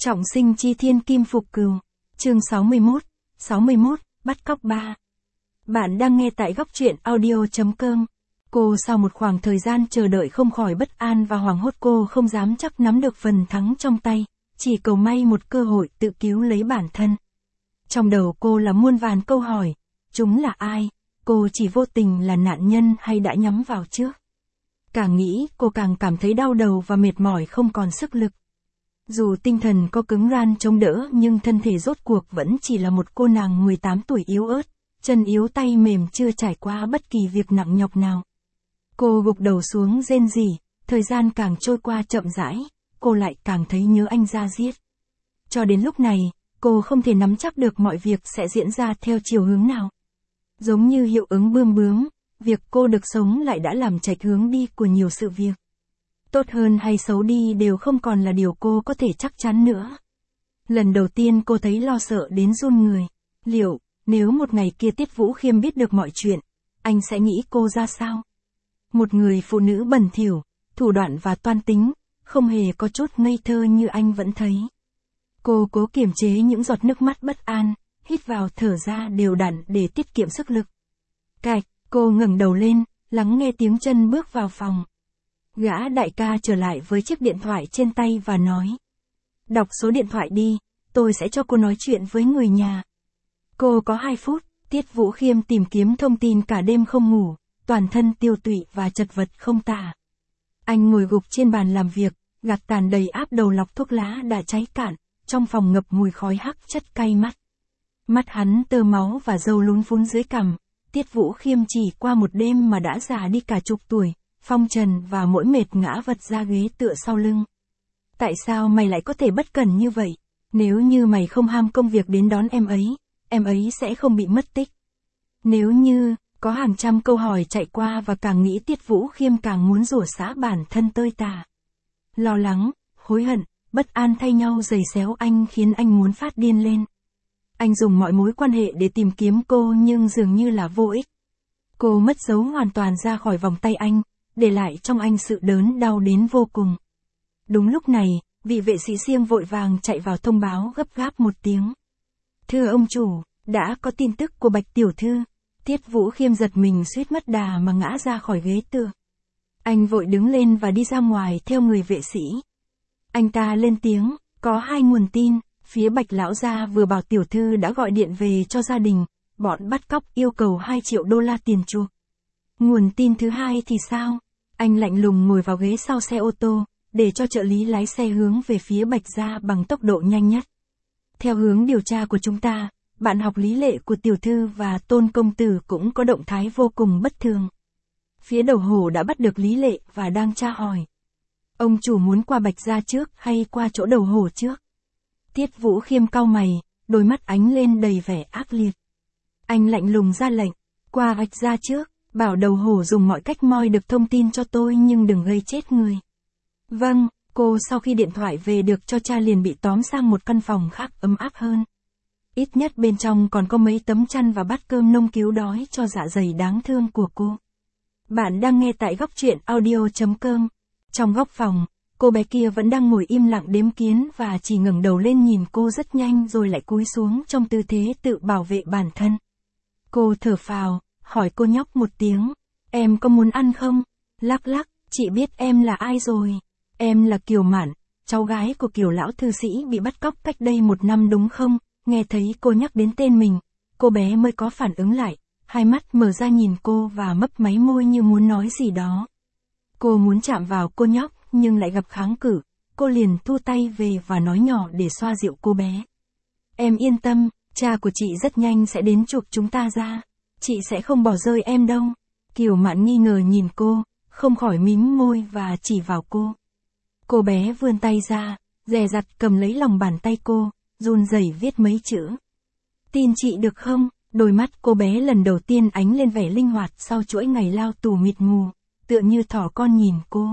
Trọng sinh chi thiên kim phục cừu. Chương 61, bắt cóc 3. Bạn đang nghe tại góc truyện audio.com. Cô sau một khoảng thời gian chờ đợi không khỏi bất an và hoảng hốt, cô không dám chắc nắm được phần thắng trong tay, chỉ cầu may một cơ hội tự cứu lấy bản thân. Trong đầu cô là muôn vàn câu hỏi, chúng là ai? Cô chỉ vô tình là nạn nhân hay đã nhắm vào trước? Càng nghĩ cô càng cảm thấy đau đầu và mệt mỏi không còn sức lực. Dù tinh thần có cứng rắn chống đỡ nhưng thân thể rốt cuộc vẫn chỉ là một cô nàng 18 tuổi yếu ớt, chân yếu tay mềm chưa trải qua bất kỳ việc nặng nhọc nào. Cô gục đầu xuống rên rỉ, thời gian càng trôi qua chậm rãi, cô lại càng thấy nhớ anh da diết. Cho đến lúc này, cô không thể nắm chắc được mọi việc sẽ diễn ra theo chiều hướng nào. Giống như hiệu ứng bươm bướm, việc cô được sống lại đã làm chệch hướng đi của nhiều sự việc. Tốt hơn hay xấu đi đều không còn là điều cô có thể chắc chắn nữa. Lần đầu tiên cô thấy lo sợ đến run người. Liệu, nếu một ngày kia Tiết Vũ Khiêm biết được mọi chuyện, anh sẽ nghĩ cô ra sao? Một người phụ nữ bẩn thỉu, thủ đoạn và toan tính, không hề có chút ngây thơ như anh vẫn thấy. Cô cố kiềm chế những giọt nước mắt bất an, hít vào thở ra đều đặn để tiết kiệm sức lực. Cạch, cô ngẩng đầu lên, lắng nghe tiếng chân bước vào phòng. Gã đại ca trở lại với chiếc điện thoại trên tay và nói. Đọc số điện thoại đi, tôi sẽ cho cô nói chuyện với người nhà. Cô có 2 phút, Tiết Vũ Khiêm tìm kiếm thông tin cả đêm không ngủ, toàn thân tiêu tụy và chật vật không tả. Anh ngồi gục trên bàn làm việc, gạt tàn đầy áp đầu lọc thuốc lá đã cháy cạn, trong phòng ngập mùi khói hắc chất cay mắt. Mắt hắn tơ máu và râu lún phún dưới cằm, Tiết Vũ Khiêm chỉ qua một đêm mà đã già đi cả chục tuổi. Phong trần và mỗi mệt ngã vật ra ghế tựa sau lưng. Tại sao mày lại có thể bất cẩn như vậy? Nếu như mày không ham công việc đến đón em ấy sẽ không bị mất tích. Nếu như, có hàng trăm câu hỏi chạy qua và càng nghĩ Tiết Vũ Khiêm càng muốn rủa xả bản thân tơi tả. Lo lắng, hối hận, bất an thay nhau giày xéo anh khiến anh muốn phát điên lên. Anh dùng mọi mối quan hệ để tìm kiếm cô nhưng dường như là vô ích. Cô mất dấu hoàn toàn ra khỏi vòng tay anh, để lại trong anh sự đớn đau đến vô cùng. Đúng lúc này, vị vệ sĩ Siêng vội vàng chạy vào thông báo gấp gáp một tiếng. Thưa ông chủ, đã có tin tức của Bạch tiểu thư. Tiết Vũ Khiêm giật mình suýt mất đà mà ngã ra khỏi ghế tựa. Anh vội đứng lên và đi ra ngoài theo người vệ sĩ. Anh ta lên tiếng, có 2 nguồn tin, phía Bạch lão gia vừa bảo tiểu thư đã gọi điện về cho gia đình, bọn bắt cóc yêu cầu 2 triệu đô la tiền chuộc. Nguồn tin thứ hai thì sao? Anh lạnh lùng ngồi vào ghế sau xe ô tô, để cho trợ lý lái xe hướng về phía Bạch gia bằng tốc độ nhanh nhất. Theo hướng điều tra của chúng ta, bạn học Lý Lệ của tiểu thư và Tôn công tử cũng có động thái vô cùng bất thường. Phía đầu hồ đã bắt được Lý Lệ và đang tra hỏi. Ông chủ muốn qua Bạch gia trước hay qua chỗ đầu hồ trước? Tiết Vũ Khiêm cau mày, đôi mắt ánh lên đầy vẻ ác liệt. Anh lạnh lùng ra lệnh, qua Bạch gia trước. Bảo đầu hổ dùng mọi cách moi được thông tin cho tôi nhưng đừng gây chết người. Vâng, cô sau khi điện thoại về được cho cha liền bị tóm sang một căn phòng khác ấm áp hơn. Ít nhất bên trong còn có mấy tấm chăn và bát cơm nông cứu đói cho dạ dày đáng thương của cô. Bạn đang nghe tại góc truyện audio.com. Trong góc phòng, cô bé kia vẫn đang ngồi im lặng đếm kiến và chỉ ngẩng đầu lên nhìn cô rất nhanh rồi lại cúi xuống trong tư thế tự bảo vệ bản thân. Cô thở phào, hỏi cô nhóc một tiếng, em có muốn ăn không? Lắc lắc, chị biết em là ai rồi. Em là Kiều Mạn, cháu gái của Kiều lão thư sĩ bị bắt cóc cách đây 1 năm đúng không? Nghe thấy cô nhắc đến tên mình, cô bé mới có phản ứng lại, 2 mắt mở ra nhìn cô và mấp máy môi như muốn nói gì đó. Cô muốn chạm vào cô nhóc nhưng lại gặp kháng cự, cô liền thu tay về và nói nhỏ để xoa dịu cô bé. Em yên tâm, cha của chị rất nhanh sẽ đến chuộc chúng ta ra. Chị sẽ không bỏ rơi em đâu. Kiều Mạn nghi ngờ nhìn cô, không khỏi mím môi và chỉ vào cô. Cô bé vươn tay ra, dè dặt cầm lấy lòng bàn tay cô, run rẩy viết mấy chữ. Tin chị được không? Đôi mắt cô bé lần đầu tiên ánh lên vẻ linh hoạt sau chuỗi ngày lao tù mịt mù, tựa như thỏ con nhìn cô.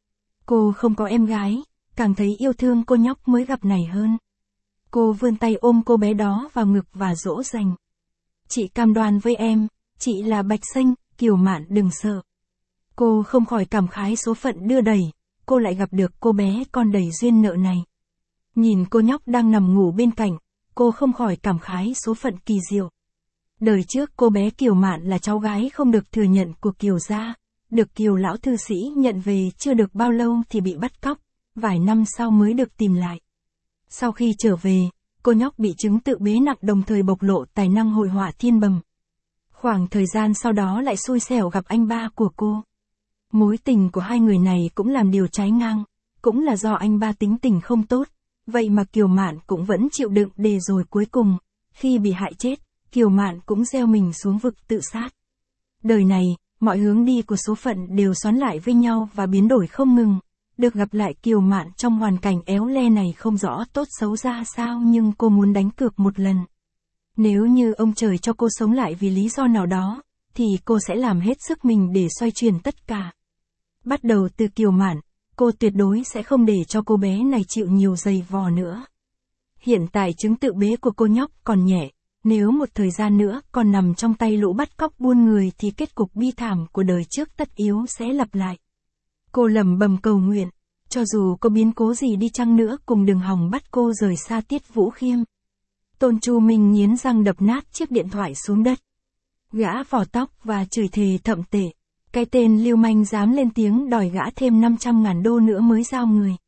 Cô không có em gái, càng thấy yêu thương cô nhóc mới gặp này hơn. Cô vươn tay ôm cô bé đó vào ngực và dỗ dành. Chị cam đoan với em, chị là Bạch Xanh, Kiều Mạn đừng sợ. Cô không khỏi cảm khái số phận đưa đẩy, cô lại gặp được cô bé con đầy duyên nợ này. Nhìn cô nhóc đang nằm ngủ bên cạnh, cô không khỏi cảm khái số phận kỳ diệu. Đời trước cô bé Kiều Mạn là cháu gái không được thừa nhận của Kiều gia, được Kiều lão thư sĩ nhận về chưa được bao lâu thì bị bắt cóc, vài năm sau mới được tìm lại. Sau khi trở về, cô nhóc bị chứng tự bế nặng đồng thời bộc lộ tài năng hội họa thiên bẩm. Khoảng thời gian sau đó lại xui xẻo gặp anh ba của cô. Mối tình của hai người này cũng làm điều trái ngang, cũng là do anh ba tính tình không tốt, vậy mà Kiều Mạn cũng vẫn chịu đựng để rồi cuối cùng, khi bị hại chết, Kiều Mạn cũng gieo mình xuống vực tự sát. Đời này, mọi hướng đi của số phận đều xoắn lại với nhau và biến đổi không ngừng. Được gặp lại Kiều Mạn trong hoàn cảnh éo le này không rõ tốt xấu ra sao nhưng cô muốn đánh cược một lần. Nếu như ông trời cho cô sống lại vì lý do nào đó, thì cô sẽ làm hết sức mình để xoay chuyển tất cả. Bắt đầu từ Kiều Mạn, cô tuyệt đối sẽ không để cho cô bé này chịu nhiều giày vò nữa. Hiện tại chứng tự bế của cô nhóc còn nhẹ, nếu một thời gian nữa còn nằm trong tay lũ bắt cóc buôn người thì kết cục bi thảm của đời trước tất yếu sẽ lặp lại. Cô lẩm bẩm cầu nguyện, cho dù có biến cố gì đi chăng nữa cùng đừng hòng bắt cô rời xa Tiết Vũ Khiêm. Tôn Chu Minh nghiến răng đập nát chiếc điện thoại xuống đất. Gã vò tóc và chửi thề thậm tệ. Cái tên lưu manh dám lên tiếng đòi gã thêm 500.000 đô nữa mới giao người.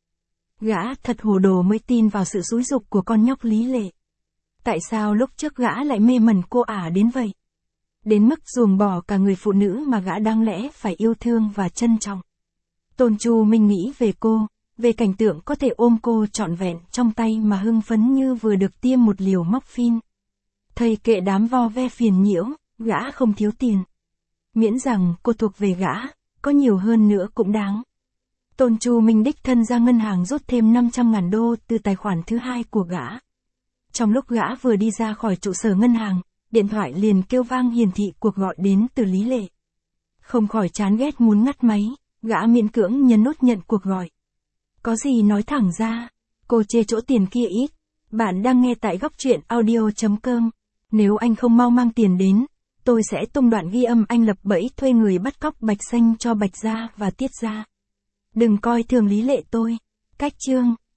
Gã thật hồ đồ mới tin vào sự xúi giục của con nhóc Lý Lệ. Tại sao lúc trước gã lại mê mẩn cô ả đến vậy? Đến mức ruồng bỏ cả người phụ nữ mà gã đáng lẽ phải yêu thương và trân trọng. Tôn Chu Minh nghĩ về cô, về cảnh tượng có thể ôm cô trọn vẹn trong tay mà hưng phấn như vừa được tiêm một liều morphine. Thầy kệ đám vo ve phiền nhiễu, gã không thiếu tiền. Miễn rằng cô thuộc về gã, có nhiều hơn nữa cũng đáng. Tôn Chu Minh đích thân ra ngân hàng rút thêm 500.000 đô từ tài khoản thứ hai của gã. Trong lúc gã vừa đi ra khỏi trụ sở ngân hàng, điện thoại liền kêu vang hiển thị cuộc gọi đến từ Lý Lệ. Không khỏi chán ghét muốn ngắt máy, gã miễn cưỡng nhấn nút nhận cuộc gọi. Có gì nói thẳng ra, cô chê chỗ tiền kia ít. Bạn đang nghe tại góc truyện audio.com. Nếu anh không mau mang tiền đến, tôi sẽ tung đoạn ghi âm anh lập bẫy thuê người bắt cóc Bạch Xanh cho Bạch Gia và Tiết Gia. Đừng coi thường Lý Lệ tôi. Cách chương